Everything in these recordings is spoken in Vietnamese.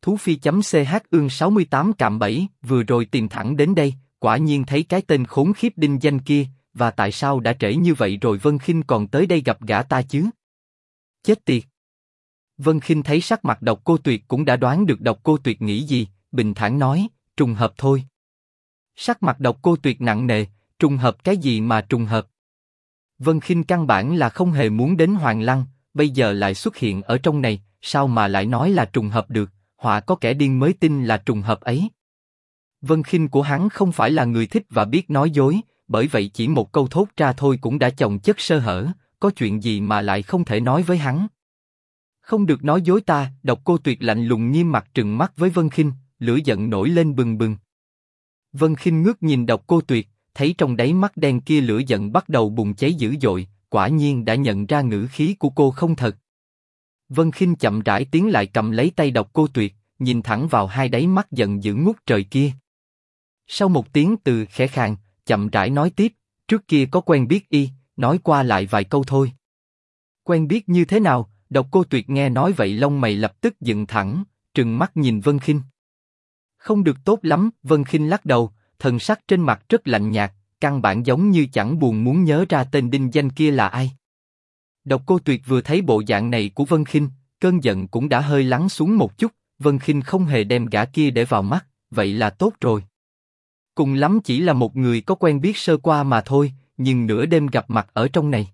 Thú Phi.ch ương 68 cạm bẫy, vừa rồi tìm thẳng đến đây, quả nhiên thấy cái tên khốn khiếp đinh danh kia, và tại sao đã trễ như vậy rồi Vân Khinh còn tới đây gặp gã ta chứ? Chết tiệt! Vân Khinh thấy sắc mặt Độc Cô Tuyệt cũng đã đoán được Độc Cô Tuyệt nghĩ gì, bình thản nói, trùng hợp thôi. Sắc mặt Độc Cô Tuyệt nặng nề, trùng hợp cái gì mà trùng hợp? Vân Khinh căn bản là không hề muốn đến Hoàng Lăng, bây giờ lại xuất hiện ở trong này, sao mà lại nói là trùng hợp được, họa có kẻ điên mới tin là trùng hợp ấy. Vân Khinh của hắn không phải là người thích và biết nói dối, bởi vậy chỉ một câu thốt ra thôi cũng đã chồng chất sơ hở, có chuyện gì mà lại không thể nói với hắn. Không được nói dối ta, Độc Cô Tuyệt lạnh lùng nghiêm mặt trừng mắt với Vân Khinh, lửa giận nổi lên bừng bừng. Vân Khinh ngước nhìn Độc Cô Tuyệt, thấy trong đáy mắt đen kia lửa giận bắt đầu bùng cháy dữ dội, quả nhiên đã nhận ra ngữ khí của cô không thật. Vân Khinh chậm rãi tiến lại cầm lấy tay Độc Cô Tuyệt, nhìn thẳng vào hai đáy mắt giận dữ ngút trời kia. Sau một tiếng từ khẽ khàng, chậm rãi nói tiếp, trước kia có quen biết y, nói qua lại vài câu thôi. Quen biết như thế nào? Độc Cô Tuyệt nghe nói vậy lông mày lập tức dựng thẳng, trừng mắt nhìn Vân Khinh. Không được tốt lắm, Vân Khinh lắc đầu, thần sắc trên mặt rất lạnh nhạt, căn bản giống như chẳng buồn muốn nhớ ra tên đinh danh kia là ai. Độc Cô Tuyệt vừa thấy bộ dạng này của Vân Khinh, cơn giận cũng đã hơi lắng xuống một chút, Vân Khinh không hề đem gã kia để vào mắt, vậy là tốt rồi. Cùng lắm chỉ là một người có quen biết sơ qua mà thôi, nhưng nửa đêm gặp mặt ở trong này.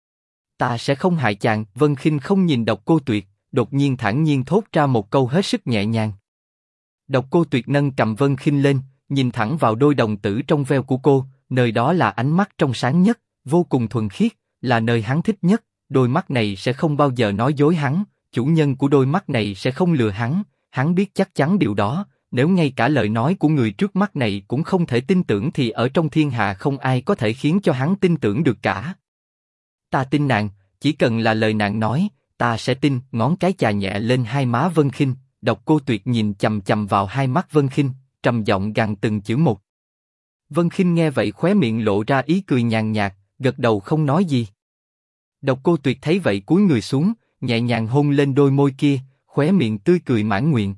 Ta sẽ không hại chàng, Vân Khinh không nhìn Độc Cô Tuyệt, đột nhiên thản nhiên thốt ra một câu hết sức nhẹ nhàng. Độc Cô Tuyệt nâng cầm Vân Khinh lên, nhìn thẳng vào đôi đồng tử trong veo của cô, nơi đó là ánh mắt trong sáng nhất, vô cùng thuần khiết, là nơi hắn thích nhất, đôi mắt này sẽ không bao giờ nói dối hắn, chủ nhân của đôi mắt này sẽ không lừa hắn biết chắc chắn điều đó, nếu ngay cả lời nói của người trước mắt này cũng không thể tin tưởng thì ở trong thiên hạ không ai có thể khiến cho hắn tin tưởng được cả. Ta tin nàng, chỉ cần là lời nàng nói, ta sẽ tin. Ngón cái chà nhẹ lên hai má Vân Khinh, Độc Cô Tuyệt nhìn chằm chằm vào hai mắt Vân Khinh, trầm giọng gằn từng chữ một. Vân Khinh nghe vậy khóe miệng lộ ra ý cười nhàn nhạt, gật đầu không nói gì. Độc Cô Tuyệt thấy vậy cúi người xuống, nhẹ nhàng hôn lên đôi môi kia, khóe miệng tươi cười mãn nguyện.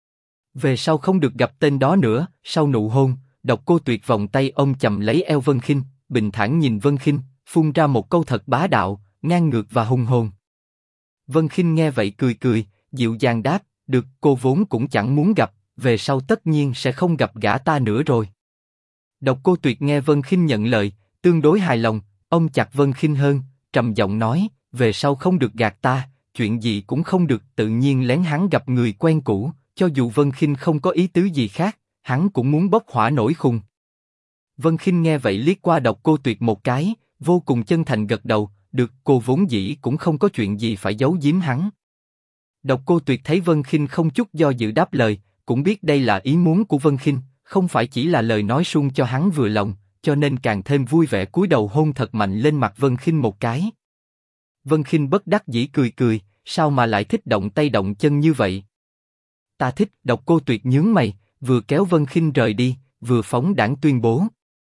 Về sau không được gặp tên đó nữa. Sau nụ hôn, Độc Cô Tuyệt vòng tay ôm chầm lấy eo Vân Khinh, bình thản nhìn Vân Khinh, phun ra một câu thật bá đạo, ngang ngược và hùng hồn. Vân Khinh nghe vậy cười cười, dịu dàng đáp, được, cô vốn cũng chẳng muốn gặp, về sau tất nhiên sẽ không gặp gã ta nữa rồi. Độc Cô Tuyệt nghe Vân Khinh nhận lời, tương đối hài lòng, ôm chặt Vân Khinh hơn, trầm giọng nói, về sau không được gạt ta, chuyện gì cũng không được tự nhiên lén hắn gặp người quen cũ, cho dù Vân Khinh không có ý tứ gì khác, hắn cũng muốn bốc hỏa nổi khùng. Vân Khinh nghe vậy liếc qua Độc Cô Tuyệt một cái, vô cùng chân thành gật đầu, được, cô vốn dĩ cũng không có chuyện gì phải giấu giếm hắn. Độc Cô Tuyệt thấy Vân Khinh không chút do dự đáp lời, cũng biết đây là ý muốn của Vân Khinh, không phải chỉ là lời nói suông cho hắn vừa lòng, cho nên càng thêm vui vẻ cúi đầu hôn thật mạnh lên mặt Vân Khinh một cái. Vân Khinh bất đắc dĩ cười cười, sao mà lại thích động tay động chân như vậy? Ta thích. Độc Cô Tuyệt nhướng mày, vừa kéo Vân Khinh rời đi, vừa phóng đãng tuyên bố.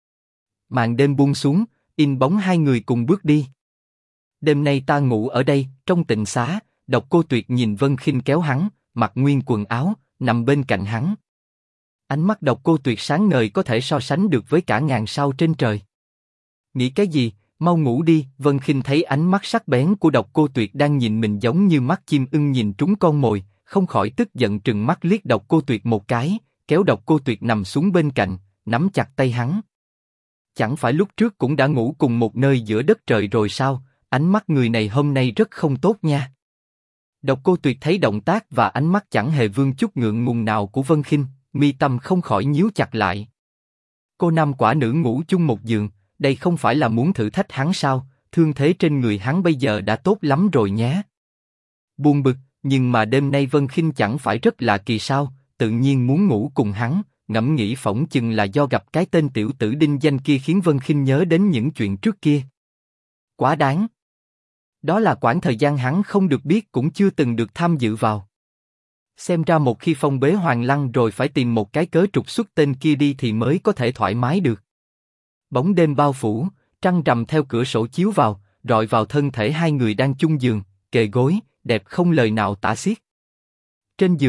Màn đêm buông xuống, in bóng hai người cùng bước đi. Đêm nay ta ngủ ở đây, trong tịnh xá. Độc Cô Tuyệt nhìn Vân Khinh kéo hắn, mặc nguyên quần áo, nằm bên cạnh hắn. Ánh mắt Độc Cô Tuyệt sáng ngời có thể so sánh được với cả ngàn sao trên trời. Nghĩ cái gì, mau ngủ đi. Vân Khinh thấy ánh mắt sắc bén của Độc Cô Tuyệt đang nhìn mình giống như mắt chim ưng nhìn trúng con mồi, không khỏi tức giận trừng mắt liếc Độc Cô Tuyệt một cái, kéo Độc Cô Tuyệt nằm xuống bên cạnh, nắm chặt tay hắn. Chẳng phải lúc trước cũng đã ngủ cùng một nơi giữa đất trời rồi sao? Ánh mắt người này hôm nay rất không tốt nha. Độc Cô Tuyệt thấy động tác và ánh mắt chẳng hề vương chút ngượng ngùng nào của Vân Khinh, mi tâm không khỏi nhíu chặt lại. Cô nam quả nữ ngủ chung một giường, đây không phải là muốn thử thách hắn sao? Thương thế trên người hắn bây giờ đã tốt lắm rồi nhé. Buồn bực, nhưng mà đêm nay Vân Khinh chẳng phải rất là kỳ sao? Tự nhiên muốn ngủ cùng hắn, ngẫm nghĩ phỏng chừng là do gặp cái tên tiểu tử đinh danh kia khiến Vân Khinh nhớ đến những chuyện trước kia. Quá đáng. Đó là quãng thời gian hắn không được biết cũng chưa từng được tham dự vào. Xem ra một khi phong bế Hoàng Lăng rồi phải tìm một cái cớ trục xuất tên kia đi thì mới có thể thoải mái được. Bóng đêm bao phủ, trăng rằm theo cửa sổ chiếu vào, rọi vào thân thể hai người đang chung giường, kề gối, đẹp không lời nào tả xiết. Trên giường,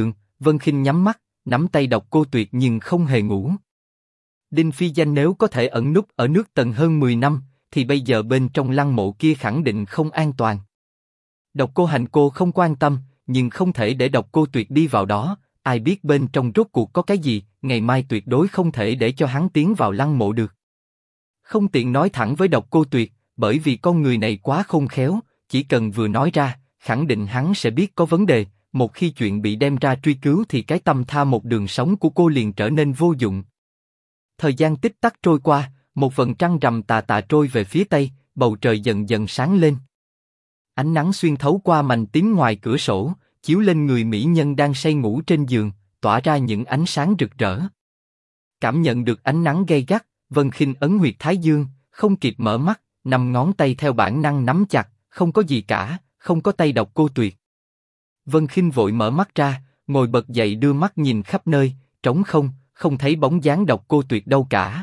Vân Khinh nhắm mắt, nắm tay Độc Cô Tuyệt nhưng không hề ngủ. Đinh Phi Danh nếu có thể ẩn núp ở nước Tần hơn 10 năm, thì bây giờ bên trong lăng mộ kia khẳng định không an toàn. Độc Cô Hành cô không quan tâm, nhưng không thể để Độc Cô Tuyệt đi vào đó, ai biết bên trong rốt cuộc có cái gì, ngày mai tuyệt đối không thể để cho hắn tiến vào lăng mộ được. Không tiện nói thẳng với Độc Cô Tuyệt, bởi vì con người này quá khôn khéo, chỉ cần vừa nói ra, khẳng định hắn sẽ biết có vấn đề, một khi chuyện bị đem ra truy cứu thì cái tâm tha một đường sống của cô liền trở nên vô dụng. Thời gian tích tắc trôi qua, một vầng trăng rằm tà tà trôi về phía tây, bầu trời dần dần sáng lên. Ánh nắng xuyên thấu qua mành tím ngoài cửa sổ, chiếu lên người mỹ nhân đang say ngủ trên giường, tỏa ra những ánh sáng rực rỡ. Cảm nhận được ánh nắng gay gắt, Vân Khinh ấn huyệt thái dương, không kịp mở mắt, 5 ngón tay theo bản năng nắm chặt, không có gì cả, không có tay Độc Cô Tuyệt. Vân Khinh vội mở mắt ra, ngồi bật dậy đưa mắt nhìn khắp nơi, trống không, không thấy bóng dáng Độc Cô Tuyệt đâu cả.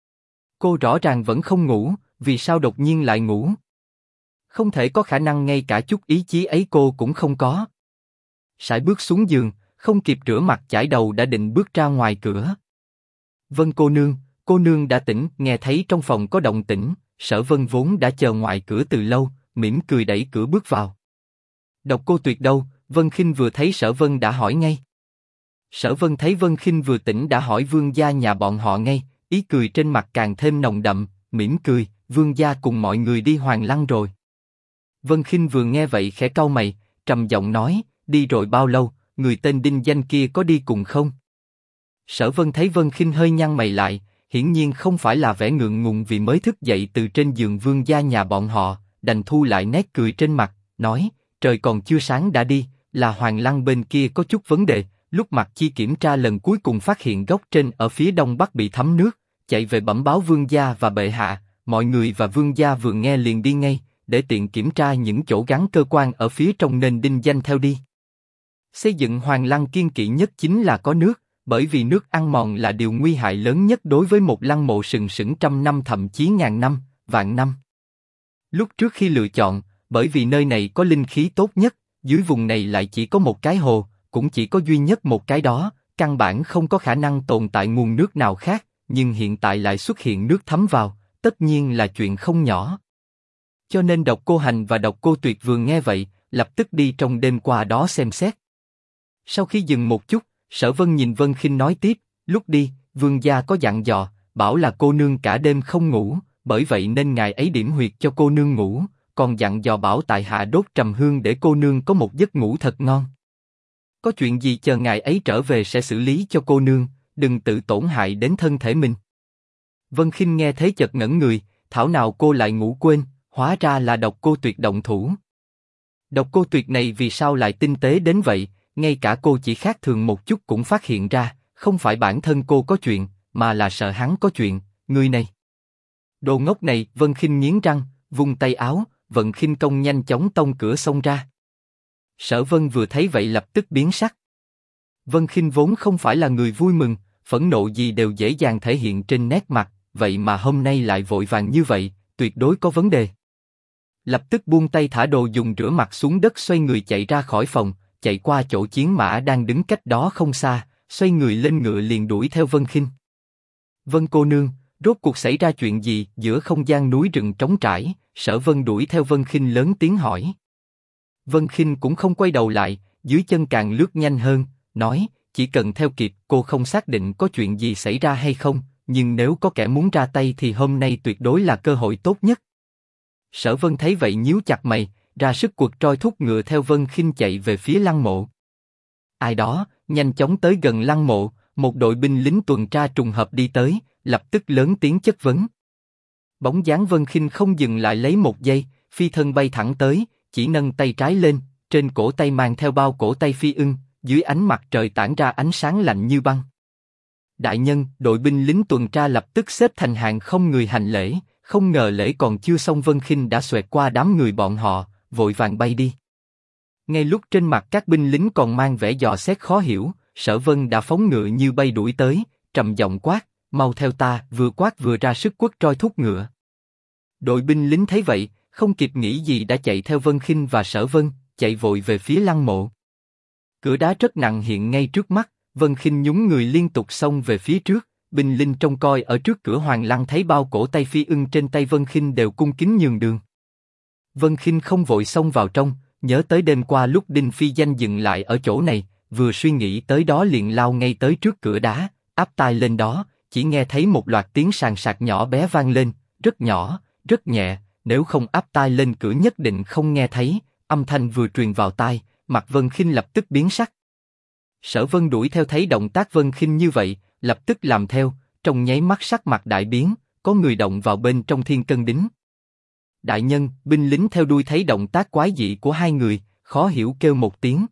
Cô rõ ràng vẫn không ngủ, vì sao đột nhiên lại ngủ? Không thể có khả năng ngay cả chút ý chí ấy cô cũng không có. Sải bước xuống giường, không kịp rửa mặt chải đầu đã định bước ra ngoài cửa. Vân cô nương đã tỉnh, nghe thấy trong phòng có động tĩnh, Sở Vân vốn đã chờ ngoài cửa từ lâu, mỉm cười đẩy cửa bước vào. Độc Cô Tuyệt đâu? Vân Khinh vừa thấy Sở Vân đã hỏi ngay. Sở Vân thấy Vân Khinh vừa tỉnh đã hỏi vương gia nhà bọn họ ngay, ý cười trên mặt càng thêm nồng đậm, mỉm cười, vương gia cùng mọi người đi Hoàng Lăng rồi. Vân Khinh vừa nghe vậy khẽ cau mày, trầm giọng nói, đi rồi bao lâu, người tên Đinh Danh kia có đi cùng không? Sở Vân thấy Vân Khinh hơi nhăn mày lại, hiển nhiên không phải là vẻ ngượng ngùng vì mới thức dậy từ trên giường vương gia nhà bọn họ, đành thu lại nét cười trên mặt, nói, trời còn chưa sáng đã đi, là Hoàng Lăng bên kia có chút vấn đề. Lúc Mặc Chi kiểm tra lần cuối cùng phát hiện góc trên ở phía đông bắc bị thấm nước, chạy về bẩm báo vương gia và bệ hạ, mọi người và vương gia vừa nghe liền đi ngay, để tiện kiểm tra những chỗ gắn cơ quan ở phía trong nên Đinh Danh theo đi. Xây dựng Hoàng Lăng kiên kỵ nhất chính là có nước, bởi vì nước ăn mòn là điều nguy hại lớn nhất đối với một lăng mộ sừng sững trăm năm thậm chí ngàn năm, vạn năm. Lúc trước khi lựa chọn, bởi vì nơi này có linh khí tốt nhất, dưới vùng này lại chỉ có một cái hồ, cũng chỉ có duy nhất một cái đó, căn bản không có khả năng tồn tại nguồn nước nào khác, nhưng hiện tại lại xuất hiện nước thấm vào, tất nhiên là chuyện không nhỏ. Cho nên Độc Cô Hành và Độc Cô Tuyệt vừa nghe vậy, lập tức đi trong đêm qua đó xem xét. Sau khi dừng một chút, Sở Vân nhìn Vân Khinh nói tiếp, lúc đi, vương gia có dặn dò, bảo là cô nương cả đêm không ngủ, bởi vậy nên ngài ấy điểm huyệt cho cô nương ngủ, còn dặn dò bảo tại hạ đốt trầm hương để cô nương có một giấc ngủ thật ngon. Có chuyện gì chờ ngài ấy trở về sẽ xử lý cho cô nương, đừng tự tổn hại đến thân thể mình. Vân Khinh nghe thế chợt ngẩn người, thảo nào cô lại ngủ quên, hóa ra là Độc Cô Tuyệt động thủ. Độc Cô Tuyệt này vì sao lại tinh tế đến vậy, ngay cả cô chỉ khác thường một chút cũng phát hiện ra, không phải bản thân cô có chuyện, mà là sợ hắn có chuyện, người này. Đồ ngốc này, Vân Khinh nghiến răng, vung tay áo, Vận Khinh Công nhanh chóng tông cửa xông ra. Sở Vân vừa thấy vậy lập tức biến sắc. Vân Khinh vốn không phải là người vui mừng, phẫn nộ gì đều dễ dàng thể hiện trên nét mặt, vậy mà hôm nay lại vội vàng như vậy, tuyệt đối có vấn đề. Lập tức buông tay thả đồ dùng rửa mặt xuống đất xoay người chạy ra khỏi phòng, chạy qua chỗ chiến mã đang đứng cách đó không xa, xoay người lên ngựa liền đuổi theo Vân Khinh. Vân cô nương, rốt cuộc xảy ra chuyện gì? Giữa không gian núi rừng trống trải, Sở Vân đuổi theo Vân Khinh lớn tiếng hỏi. Vân Khinh cũng không quay đầu lại, dưới chân càng lướt nhanh hơn, nói, chỉ cần theo kịp, cô không xác định có chuyện gì xảy ra hay không, nhưng nếu có kẻ muốn ra tay thì hôm nay tuyệt đối là cơ hội tốt nhất. Sở Vân thấy vậy nhíu chặt mày, ra sức quật roi thúc ngựa theo Vân Khinh chạy về phía lăng mộ. Ai đó, nhanh chóng tới gần lăng mộ, một đội binh lính tuần tra trùng hợp đi tới, lập tức lớn tiếng chất vấn. Bóng dáng Vân Khinh không dừng lại lấy một giây, phi thân bay thẳng tới, chỉ nâng tay trái lên, trên cổ tay mang theo bao cổ tay phi ưng, dưới ánh mặt trời tản ra ánh sáng lạnh như băng. Đại nhân, đội binh lính tuần tra lập tức xếp thành hàng không người hành lễ, không ngờ lễ còn chưa xong Vân Khinh đã xoẹt qua đám người bọn họ, vội vàng bay đi. Ngay lúc trên mặt các binh lính còn mang vẻ dò xét khó hiểu, Sở Vân đã phóng ngựa như bay đuổi tới, trầm giọng quát, mau theo ta, vừa quát vừa ra sức quất roi thúc ngựa. Đội binh lính thấy vậy, không kịp nghĩ gì đã chạy theo Vân Khinh và Sở Vân, chạy vội về phía lăng mộ. cửa đá rất nặng hiện ngay trước mắt, Vân Khinh nhún người liên tục xông về phía trước, binh linh trông coi ở trước cửa Hoàng Lăng thấy bao cổ tay phi ưng trên tay Vân Khinh đều cung kính nhường đường. Vân Khinh không vội xông vào trong, nhớ tới đêm qua lúc Đinh Phi Danh dừng lại ở chỗ này, vừa suy nghĩ tới đó liền lao ngay tới trước cửa đá, áp tai lên đó, chỉ nghe thấy một loạt tiếng sàn sạc nhỏ bé vang lên, rất nhỏ, rất nhẹ, nếu không áp tai lên cửa nhất định không nghe thấy. Âm thanh vừa truyền vào tai, mặt Vân Khinh lập tức biến sắc. Sở Vân đuổi theo thấy động tác Vân Khinh như vậy, lập tức làm theo, trong nháy mắt sắc mặt đại biến, có người động vào bên trong Thiên Cân Đính. Đại nhân, binh lính theo đuôi thấy động tác quái dị của hai người, khó hiểu kêu một tiếng.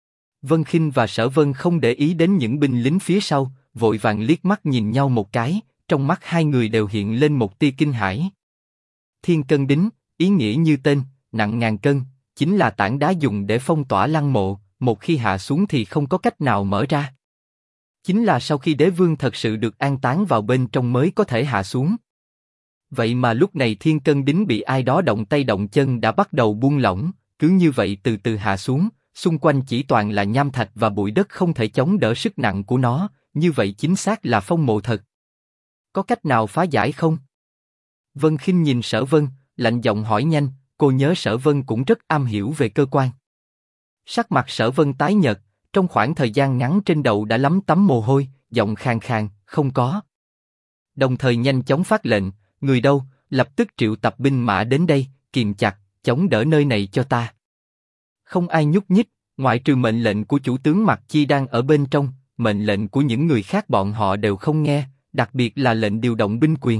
Vân Khinh và Sở Vân không để ý đến những binh lính phía sau, vội vàng liếc mắt nhìn nhau một cái, trong mắt hai người đều hiện lên một tia kinh hãi. Thiên Cân Đính, ý nghĩa như tên, nặng ngàn cân, chính là tảng đá dùng để phong tỏa lăng mộ, một khi hạ xuống thì không có cách nào mở ra. Chính là sau khi đế vương thật sự được an táng vào bên trong mới có thể hạ xuống. Vậy mà lúc này Thiên Cân Đính bị ai đó động tay động chân đã bắt đầu buông lỏng, cứ như vậy từ từ hạ xuống, xung quanh chỉ toàn là nham thạch và bụi đất không thể chống đỡ sức nặng của nó, như vậy chính xác là phong mộ thật. Có cách nào phá giải không? Vân Khinh nhìn Sở Vân, lạnh giọng hỏi nhanh, cô nhớ Sở Vân cũng rất am hiểu về cơ quan. Sắc mặt Sở Vân tái nhợt, trong khoảng thời gian ngắn trên đầu đã lấm tấm mồ hôi, giọng khàn khàn, không có. Đồng thời nhanh chóng phát lệnh, người đâu, lập tức triệu tập binh mã đến đây, kìm chặt, chống đỡ nơi này cho ta. Không ai nhúc nhích, ngoại trừ mệnh lệnh của chủ tướng Mạc Chi đang ở bên trong, mệnh lệnh của những người khác bọn họ đều không nghe, đặc biệt là lệnh điều động binh quyền.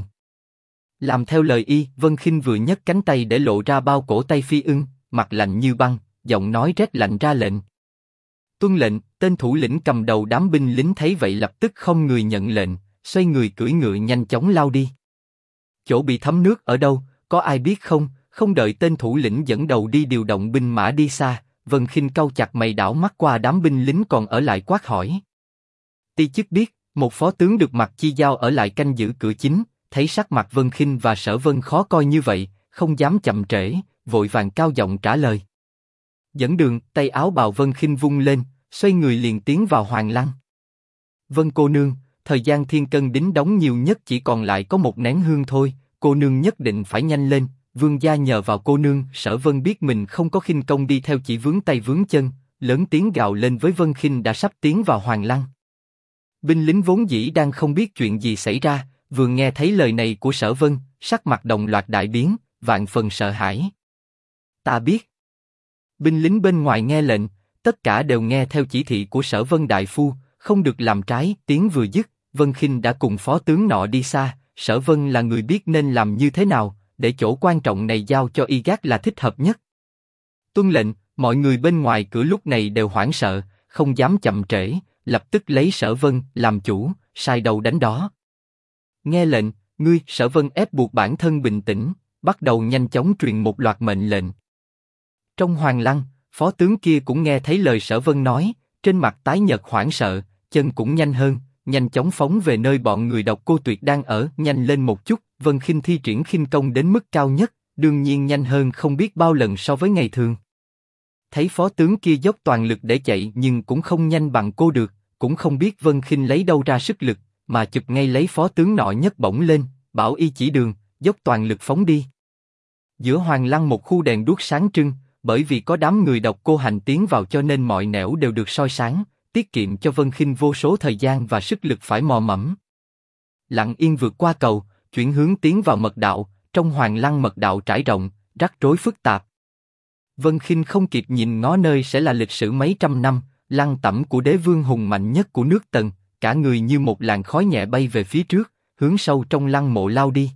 Làm theo lời y, Vân Khinh vừa nhấc cánh tay để lộ ra bao cổ tay phi ưng, mặt lạnh như băng, giọng nói rét lạnh ra lệnh. Tuân lệnh. Tên thủ lĩnh cầm đầu đám binh lính thấy vậy lập tức không người nhận lệnh, xoay người cưỡi ngựa nhanh chóng lao đi. Chỗ bị thấm nước ở đâu, có ai biết không? Không đợi tên thủ lĩnh dẫn đầu đi điều động binh mã đi xa, Vân Khinh cau chặt mày đảo mắt qua đám binh lính còn ở lại quát hỏi. Ti chức biết, một phó tướng được Mạc Chi giao ở lại canh giữ cửa chính, thấy sắc mặt Vân Khinh và Sở Vân khó coi như vậy, không dám chậm trễ, vội vàng cao giọng trả lời. Dẫn đường, tay áo bào Vân Khinh vung lên, xoay người liền tiến vào Hoàng Lăng. Vân cô nương, thời gian Thiên Cân Đính đóng nhiều nhất chỉ còn lại có một nén hương thôi, cô nương nhất định phải nhanh lên. Vương gia nhờ vào cô nương. Sở Vân biết mình không có khinh công đi theo chỉ vướng tay vướng chân, lớn tiếng gào lên với Vân Khinh đã sắp tiến vào Hoàng Lăng. Binh lính vốn dĩ đang không biết chuyện gì xảy ra, vừa nghe thấy lời này của Sở Vân, sắc mặt đồng loạt đại biến, vạn phần sợ hãi. Ta biết. Binh lính bên ngoài nghe lệnh, tất cả đều nghe theo chỉ thị của Sở Vân đại phu, không được làm trái. Tiếng vừa dứt, Vân Khinh đã cùng phó tướng nọ đi xa. Sở Vân là người biết nên làm như thế nào, để chỗ quan trọng này giao cho y gác là thích hợp nhất. Tuân lệnh. Mọi người bên ngoài cửa lúc này đều hoảng sợ, không dám chậm trễ, lập tức lấy Sở Vân làm chủ, sai đầu đánh đó. Nghe lệnh, ngươi. Sở Vân ép buộc bản thân bình tĩnh, bắt đầu nhanh chóng truyền một loạt mệnh lệnh. Trong Hoàng Lăng, phó tướng kia cũng nghe thấy lời Sở Vân nói, trên mặt tái nhợt hoảng sợ, chân cũng nhanh hơn, nhanh chóng phóng về nơi bọn người Độc Cô Tuyệt đang ở. Nhanh lên một chút. Vân Khinh thi triển khinh công đến mức cao nhất, đương nhiên nhanh hơn không biết bao lần so với ngày thường. Thấy phó tướng kia dốc toàn lực để chạy nhưng cũng không nhanh bằng cô được, cũng không biết Vân Khinh lấy đâu ra sức lực, mà chụp ngay lấy phó tướng nọ nhấc bổng lên, bảo y chỉ đường, dốc toàn lực phóng đi. Giữa Hoàng Lăng một khu đèn đuốc sáng trưng, bởi vì có đám người Độc Cô hành tiến vào cho nên mọi nẻo đều được soi sáng, tiết kiệm cho Vân Khinh vô số thời gian và sức lực phải mò mẫm. Lặng yên vượt qua cầu, chuyển hướng tiến vào mật đạo. Trong Hoàng Lăng mật đạo trải rộng, rắc rối phức tạp. Vân Khinh không kịp nhìn ngó nơi sẽ là lịch sử mấy trăm năm, lăng tẩm của đế vương hùng mạnh nhất của nước Tần, cả người như một làn khói nhẹ bay về phía trước, hướng sâu trong lăng mộ lao đi.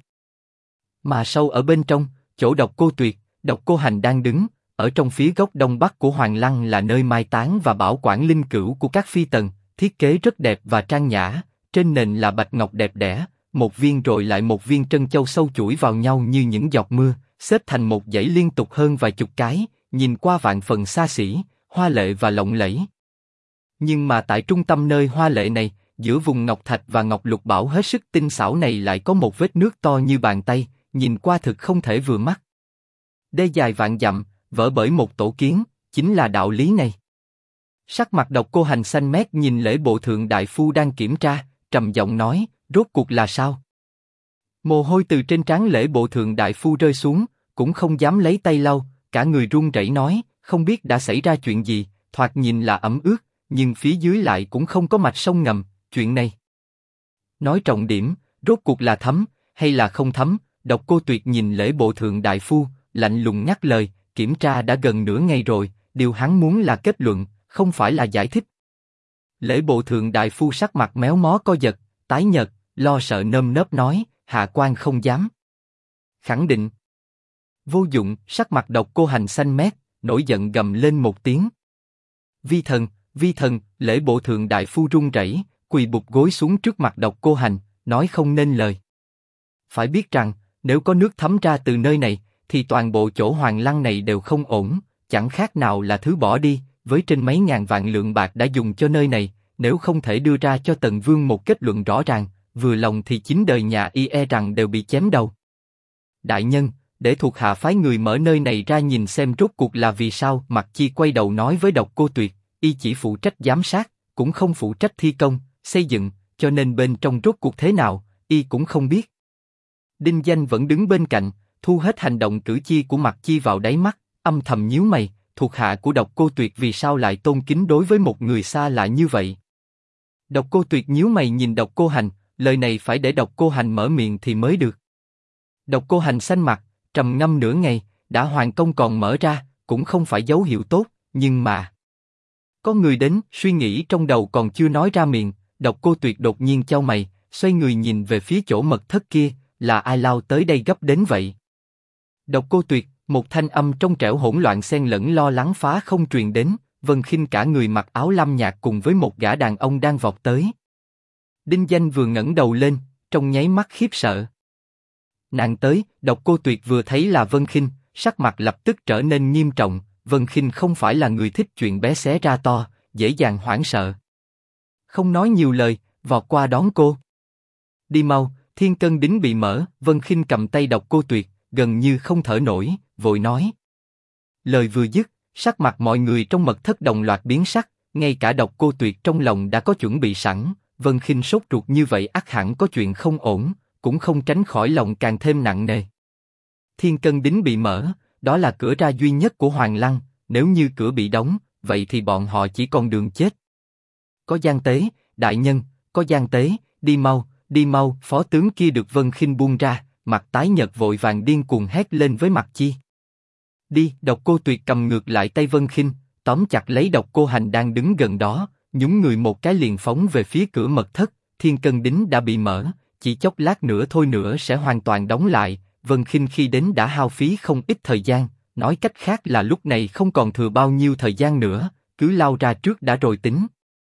Mà sâu ở bên trong, chỗ Độc Cô Tuyệt, Độc Cô Hành đang đứng, ở trong phía góc đông bắc của Hoàng Lăng là nơi mai táng và bảo quản linh cữu của các phi tần, thiết kế rất đẹp và trang nhã, trên nền là bạch ngọc đẹp đẽ. Một viên rồi lại một viên trân châu sâu chuỗi vào nhau như những giọt mưa, xếp thành một dãy liên tục hơn vài chục cái, nhìn qua vạn phần xa xỉ, hoa lệ và lộng lẫy. Nhưng mà tại trung tâm nơi hoa lệ này, giữa vùng ngọc thạch và ngọc lục bảo hết sức tinh xảo này lại có một vết nước to như bàn tay, nhìn qua thực không thể vừa mắt. Đê dài vạn dặm, vỡ bởi một tổ kiến, chính là đạo lý này. Sắc mặt Độc Cô Hành xanh mét nhìn Lễ Bộ Thượng Đại Phu đang kiểm tra, trầm giọng nói, rốt cuộc là sao? Mồ hôi từ trên trán Lễ Bộ Thượng Đại Phu rơi xuống, cũng không dám lấy tay lau, cả người run rẩy nói, không biết đã xảy ra chuyện gì, thoạt nhìn là ẩm ướt, nhưng phía dưới lại cũng không có mạch sông ngầm, chuyện này. Nói trọng điểm, rốt cuộc là thấm, hay là không thấm? Độc Cô Tuyệt nhìn Lễ Bộ Thượng Đại Phu, lạnh lùng ngắt lời, kiểm tra đã gần nửa ngày rồi, điều hắn muốn là kết luận, không phải là giải thích. Lễ Bộ Thượng Đại Phu sắc mặt méo mó co giật, tái nhợt, lo sợ nơm nớp nói, hạ quan không dám. Khẳng định. Vô dụng, sắc mặt Độc Cô Hành xanh mét, nổi giận gầm lên một tiếng. Vi thần, Lễ Bộ Thượng Đại Phu run rẩy, quỳ bụp gối xuống trước mặt Độc Cô Hành, nói không nên lời. Phải biết rằng, nếu có nước thấm ra từ nơi này, thì toàn bộ chỗ Hoàng Lăng này đều không ổn, chẳng khác nào là thứ bỏ đi, với trên mấy ngàn vạn lượng bạc đã dùng cho nơi này, nếu không thể đưa ra cho Tần Vương một kết luận rõ ràng, vừa lòng thì chín đời nhà y e rằng đều bị chém đầu. Đại nhân, để thuộc hạ phái người mở nơi này ra nhìn xem rốt cuộc là vì sao. Mặc Chi quay đầu nói với Độc Cô Tuyệt, y chỉ phụ trách giám sát, cũng không phụ trách thi công, xây dựng, cho nên bên trong rốt cuộc thế nào, y cũng không biết. Đinh Danh vẫn đứng bên cạnh, thu hết hành động cử chi của Mặc Chi vào đáy mắt, âm thầm nhíu mày, thuộc hạ của Độc Cô Tuyệt vì sao lại tôn kính đối với một người xa lạ như vậy. Độc Cô Tuyệt nhíu mày nhìn Độc Cô Hành, lời này phải để Độc Cô Hành mở miệng thì mới được. Độc Cô Hành xanh mặt, trầm ngâm nửa ngày, đã hoàn công còn mở ra, cũng không phải dấu hiệu tốt, nhưng mà có người đến, suy nghĩ trong đầu còn chưa nói ra miệng, Độc Cô Tuyệt đột nhiên chau mày, xoay người nhìn về phía chỗ mật thất kia, là ai lao tới đây gấp đến vậy? Độc Cô Tuyệt, một thanh âm trong trẻo hỗn loạn xen lẫn lo lắng phá không truyền đến, Vân Khinh cả người mặc áo lam nhạt cùng với một gã đàn ông đang vọt tới. Đinh Danh vừa ngẩng đầu lên, trong nháy mắt khiếp sợ. Nàng tới, Độc Cô Tuyệt vừa thấy là Vân Khinh, sắc mặt lập tức trở nên nghiêm trọng. Vân Khinh không phải là người thích chuyện bé xé ra to, dễ dàng hoảng sợ. Không nói nhiều lời, vọt qua đón cô. Đi mau, thiên cân đính bị mở. Vân Khinh cầm tay Độc Cô Tuyệt, gần như không thở nổi, vội nói. Lời vừa dứt, sắc mặt mọi người trong mật thất đồng loạt biến sắc, ngay cả Độc Cô Tuyệt trong lòng đã có chuẩn bị sẵn. Vân Khinh sốt ruột như vậy ắt hẳn có chuyện không ổn, cũng không tránh khỏi lòng càng thêm nặng nề. Thiên cân đính bị mở, đó là cửa ra duy nhất của Hoàng Lăng, nếu như cửa bị đóng, vậy thì bọn họ chỉ còn đường chết. Có gian tế, đại nhân, có gian tế, đi mau, phó tướng kia được Vân Khinh buông ra, mặt tái nhợt vội vàng điên cuồng hét lên với Mặc Chi. Đi, Độc Cô Tuyệt cầm ngược lại tay Vân Khinh, tóm chặt lấy Độc Cô Hành đang đứng gần đó, nhún người một cái liền phóng về phía cửa mật thất. Thiên cân đính đã bị mở, chỉ chốc lát nữa thôi nữa sẽ hoàn toàn đóng lại. Vân Khinh khi đến đã hao phí không ít thời gian, nói cách khác là lúc này không còn thừa bao nhiêu thời gian nữa, cứ lao ra trước đã rồi tính.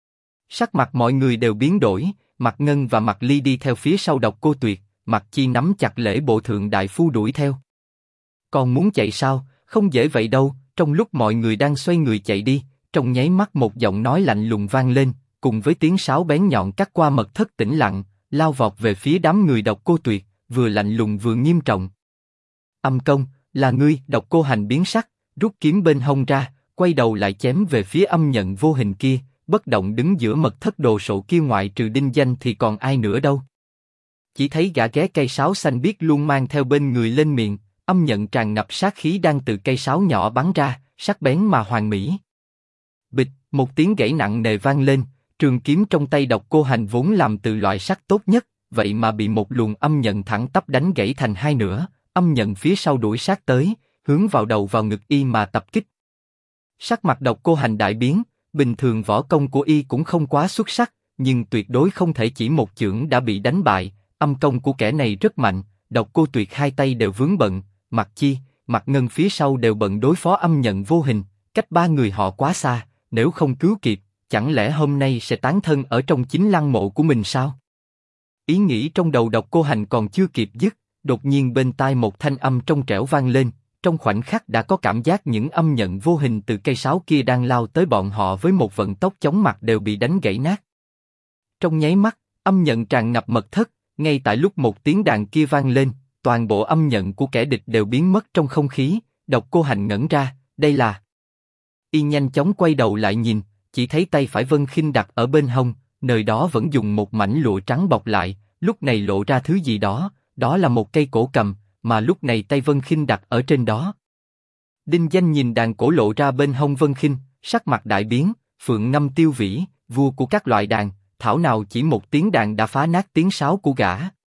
Sắc mặt mọi người đều biến đổi, Mạc Ngân và Mạc Ly đi theo phía sau Độc Cô Tuyệt, Mạc Chi nắm chặt Lễ Bộ Thượng Đại Phu đuổi theo. Còn muốn chạy sao? Không dễ vậy đâu. Trong lúc mọi người đang xoay người chạy đi, trong nháy mắt một giọng nói lạnh lùng vang lên, cùng với tiếng sáo bén nhọn cắt qua mật thất tĩnh lặng, lao vọt về phía đám người Độc Cô Tuyệt, vừa lạnh lùng vừa nghiêm trọng. Âm Công, là ngươi? Độc Cô Hành biến sắc, rút kiếm bên hông ra, quay đầu lại chém về phía âm nhận vô hình kia, bất động đứng giữa mật thất đồ sộ kia, ngoại trừ Đinh Danh thì còn ai nữa đâu. Chỉ thấy gã ghé cây sáo xanh biếc luôn mang theo bên người lên miệng, âm nhận tràn ngập sát khí đang từ cây sáo nhỏ bắn ra, sắc bén mà hoàn mỹ. Bịch, một tiếng gãy nặng nề vang lên, trường kiếm trong tay Độc Cô Hành vốn làm từ loại sắt tốt nhất, vậy mà bị một luồng âm nhận thẳng tắp đánh gãy thành hai nửa. Âm nhận phía sau đuổi sát tới, hướng vào đầu vào ngực y mà tập kích. Sắc mặt Độc Cô Hành đại biến, bình thường võ công của y cũng không quá xuất sắc, nhưng tuyệt đối không thể chỉ một chưởng đã bị đánh bại. Âm công của kẻ này rất mạnh. Độc Cô Tuyệt hai tay đều vướng bận, Mạc Chi, Mạc Ngân phía sau đều bận đối phó âm nhận vô hình, cách ba người họ quá xa, nếu không cứu kịp, chẳng lẽ hôm nay sẽ tán thân ở trong chính lăng mộ của mình sao? Ý nghĩ trong đầu Độc Cô Hành còn chưa kịp dứt, đột nhiên bên tai một thanh âm trong trẻo vang lên, trong khoảnh khắc đã có cảm giác những âm nhận vô hình từ cây sáo kia đang lao tới bọn họ với một vận tốc chóng mặt đều bị đánh gãy nát. Trong nháy mắt, âm nhận tràn ngập mật thất, ngay tại lúc một tiếng đàn kia vang lên, toàn bộ âm nhận của kẻ địch đều biến mất trong không khí. Độc Cô Hành ngẩn ra, đây là... Y nhanh chóng quay đầu lại nhìn, chỉ thấy tay phải Vân Khinh đặt ở bên hông, nơi đó vẫn dùng một mảnh lụa trắng bọc lại, lúc này lộ ra thứ gì đó, đó là một cây cổ cầm, mà lúc này tay Vân Khinh đặt ở trên đó. Đinh Danh nhìn đàn cổ lộ ra bên hông Vân Khinh, sắc mặt đại biến, phượng ngâm tiêu vĩ, vua của các loại đàn, thảo nào chỉ một tiếng đàn đã phá nát tiếng sáo của gã.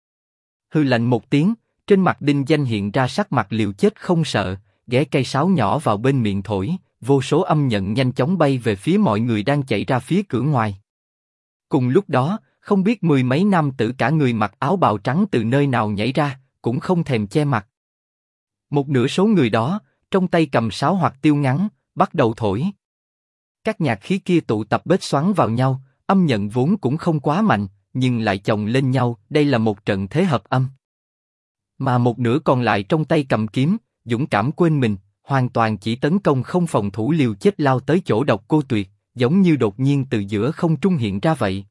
Hư lạnh một tiếng, trên mặt Đinh Danh hiện ra sắc mặt liều chết không sợ, ghé cây sáo nhỏ vào bên miệng thổi, vô số âm nhận nhanh chóng bay về phía mọi người đang chạy ra phía cửa ngoài. Cùng lúc đó, không biết mười mấy nam tử cả người mặc áo bào trắng từ nơi nào nhảy ra, cũng không thèm che mặt. Một nửa số người đó, trong tay cầm sáo hoặc tiêu ngắn, bắt đầu thổi. Các nhạc khí kia tụ tập bết xoắn vào nhau, âm nhận vốn cũng không quá mạnh, nhưng lại chồng lên nhau, đây là một trận thế hợp âm. Mà một nửa còn lại trong tay cầm kiếm, dũng cảm quên mình, hoàn toàn chỉ tấn công không phòng thủ liều chết lao tới chỗ Độc Cô Tuyệt, giống như đột nhiên từ giữa không trung hiện ra vậy.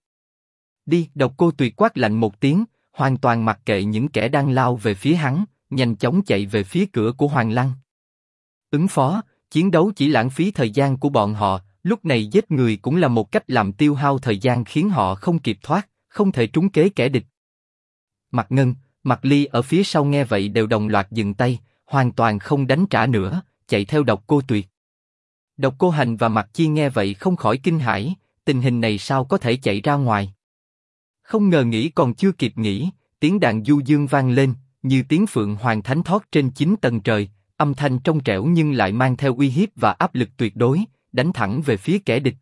Đi, Độc Cô Tuyệt quát lạnh một tiếng, hoàn toàn mặc kệ những kẻ đang lao về phía hắn, nhanh chóng chạy về phía cửa của Hoàng Lăng. Ứng phó, chiến đấu chỉ lãng phí thời gian của bọn họ, lúc này giết người cũng là một cách làm tiêu hao thời gian khiến họ không kịp thoát, không thể trúng kế kẻ địch. Mạc Ngân, Mạc Ly ở phía sau nghe vậy đều đồng loạt dừng tay, hoàn toàn không đánh trả nữa, chạy theo Độc Cô Tuyệt. Độc Cô Hành và Mạc Chi nghe vậy không khỏi kinh hãi, tình hình này sao có thể chạy ra ngoài? Không ngờ nghĩ còn chưa kịp nghĩ, tiếng đàn du dương vang lên, như tiếng phượng hoàng thánh thót trên 9 tầng trời, âm thanh trong trẻo nhưng lại mang theo uy hiếp và áp lực tuyệt đối, đánh thẳng về phía kẻ địch.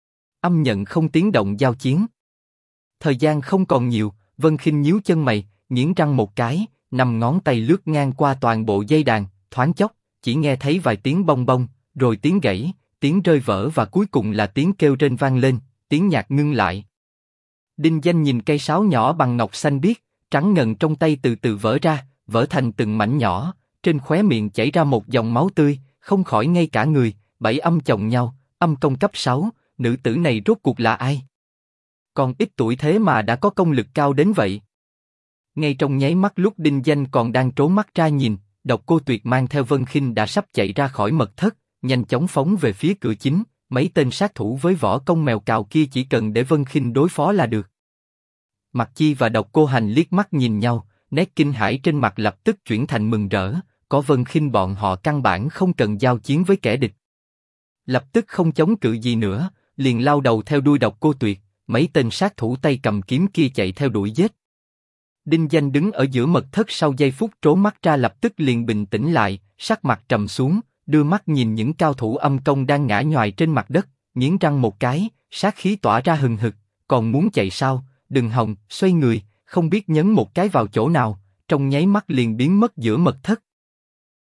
Âm nhận không tiếng động giao chiến. Thời gian không còn nhiều, Vân Khinh nhíu chân mày, nghiến răng một cái, 5 ngón tay lướt ngang qua toàn bộ dây đàn, thoáng chốc, chỉ nghe thấy vài tiếng bong bong, rồi tiếng gãy, tiếng rơi vỡ và cuối cùng là tiếng kêu rên vang lên, tiếng nhạc ngưng lại. Đinh Danh nhìn cây sáo nhỏ bằng ngọc xanh biếc, trắng ngần trong tay từ từ vỡ ra, vỡ thành từng mảnh nhỏ, trên khóe miệng chảy ra một dòng máu tươi, không khỏi ngây cả người, 7 âm chồng nhau, âm công cấp 6, nữ tử này rốt cuộc là ai? Còn ít tuổi thế mà đã có công lực cao đến vậy. Ngay trong nháy mắt lúc Đinh Danh còn đang trố mắt ra nhìn, Độc Cô Tuyệt mang theo Vân Khinh đã sắp chạy ra khỏi mật thất, nhanh chóng phóng về phía cửa chính. Mấy tên sát thủ với võ công mèo cào kia chỉ cần để Vân Khinh đối phó là được. Mạc Chi và Độc Cô Hành liếc mắt nhìn nhau, nét kinh hãi trên mặt lập tức chuyển thành mừng rỡ. Có Vân Khinh bọn họ căn bản không cần giao chiến với kẻ địch. Lập tức không chống cự gì nữa, liền lao đầu theo đuôi Độc Cô Tuyệt. Mấy tên sát thủ tay cầm kiếm kia chạy theo đuổi giết. Đinh Danh đứng ở giữa mật thất sau giây phút trố mắt ra lập tức liền bình tĩnh lại, sắc mặt trầm xuống, đưa mắt nhìn những cao thủ âm công đang ngã nhòi trên mặt đất, nghiến răng một cái, sát khí tỏa ra hừng hực, còn muốn chạy sao? Đừng hòng, xoay người, không biết nhấn một cái vào chỗ nào, trong nháy mắt liền biến mất giữa mật thất.